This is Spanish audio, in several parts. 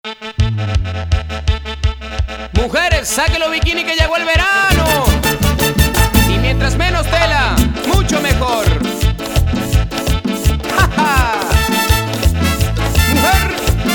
Mujeres, saquen los bikinis que llegó el verano. Y mientras menos tela, mucho mejor. ¡Ja, ja! Mujer.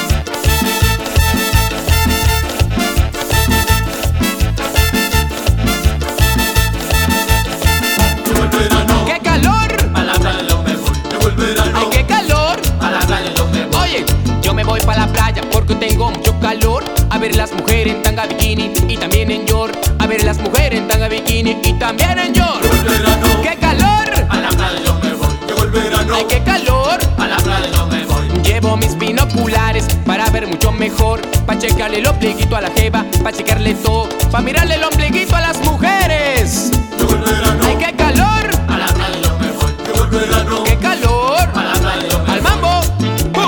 Llegó el verano, ¡Qué calor! a la playa yo me voy. Llegó el verano, ¡Ay, qué calor! a la playa yo me voy. Oye, yo me voy para la playa porque tengo mucho calor. A ver las mujeres en tanga bikini y también en short. A ver las mujeres en tanga bikini y también en short. Llegó el verano, ¡Qué calor! a la playa yo me voy. Llegó el verano, ¡Ay, qué calor! a la playa yo me voy. Llevo mis binoculares para ver mucho mejor, pa' checarle el ombliguito a la jeva, pa' checarle todo, pa' mirarle el ombliguito a las mujeres. Llegó el verano, ¡Ay, qué calor! a la playa yo me voy. Llegó el verano, ¡Qué calor! a la playa yo me ¡Al voy. mambo! ¡Pum!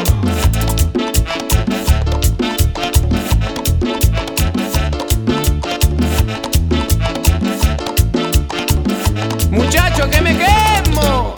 Muchacho, que me quemo.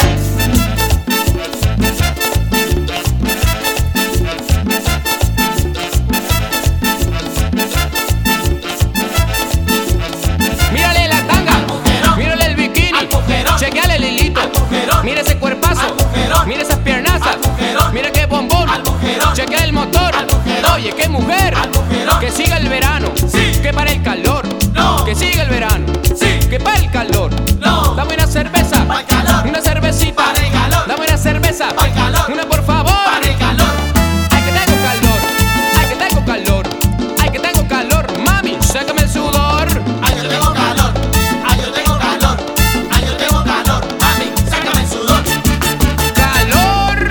Mírale la tanga, Al mujerón, mírale el bikini, al mujerón, chequeale el hilito, al mujerón, mira ese cuerpazo, al mujerón, mira esas piernazas, al mujerón, mira qué bombón, al mujerón, chequea el motor, al mujerón, oye qué mujer, al mujerón, que siga el verano, sí, que para el calor, no, que siga el verano, sí, que para el calor, no, dame una cerveza, pa'l calor, una cervecita, para el calor, dame una cerveza, pa'l calor, una por favor, para el calor. ay que tengo calor, ay que tengo calor, ay que tengo calor, mami, sácame el sudor. Ay, yo tengo calor, ay, yo tengo calor, ay, yo tengo calor, mami, sácame el sudor. ¡Calor!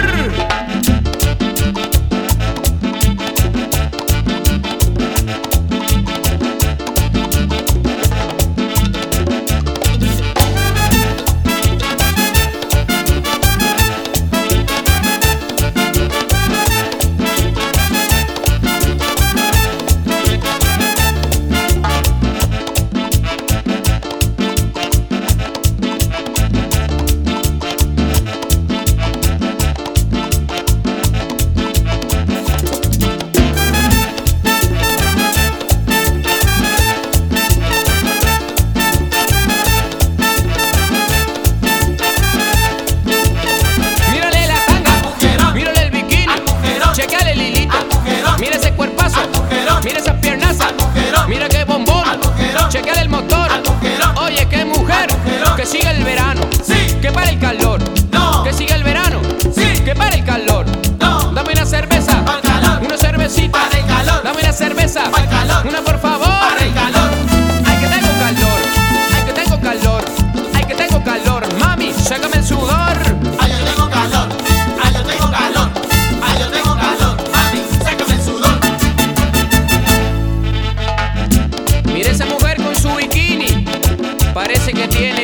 Mírale la tanga, Al mujerón, mírale el bikini, al mujerón, chequeale el hilito, al mujerón, mira ese cuerpazo, al mujerón, mira esas piernazas, al mujerón, mira qué bombón, al mujerón, chequeale el motor, al mujerón, oye qué mujer, al mujerón, que siga el verano, sí, que para el calor, no, que siga el verano, sí, que para el calor, no, dame una cerveza, pa'l calor, una cervecita, para el calor, dame una cerveza, pa'l calor, una por favor. para el calor. Ay que tengo calor, ay que tengo calor, ay que tengo calor, mami, sácame el sudor. Ay, yo tengo calor, ay, yo tengo calor, ay, yo tengo calor, mami, sácame el sudor. Mira esa mujer con su bikini, parece que tiene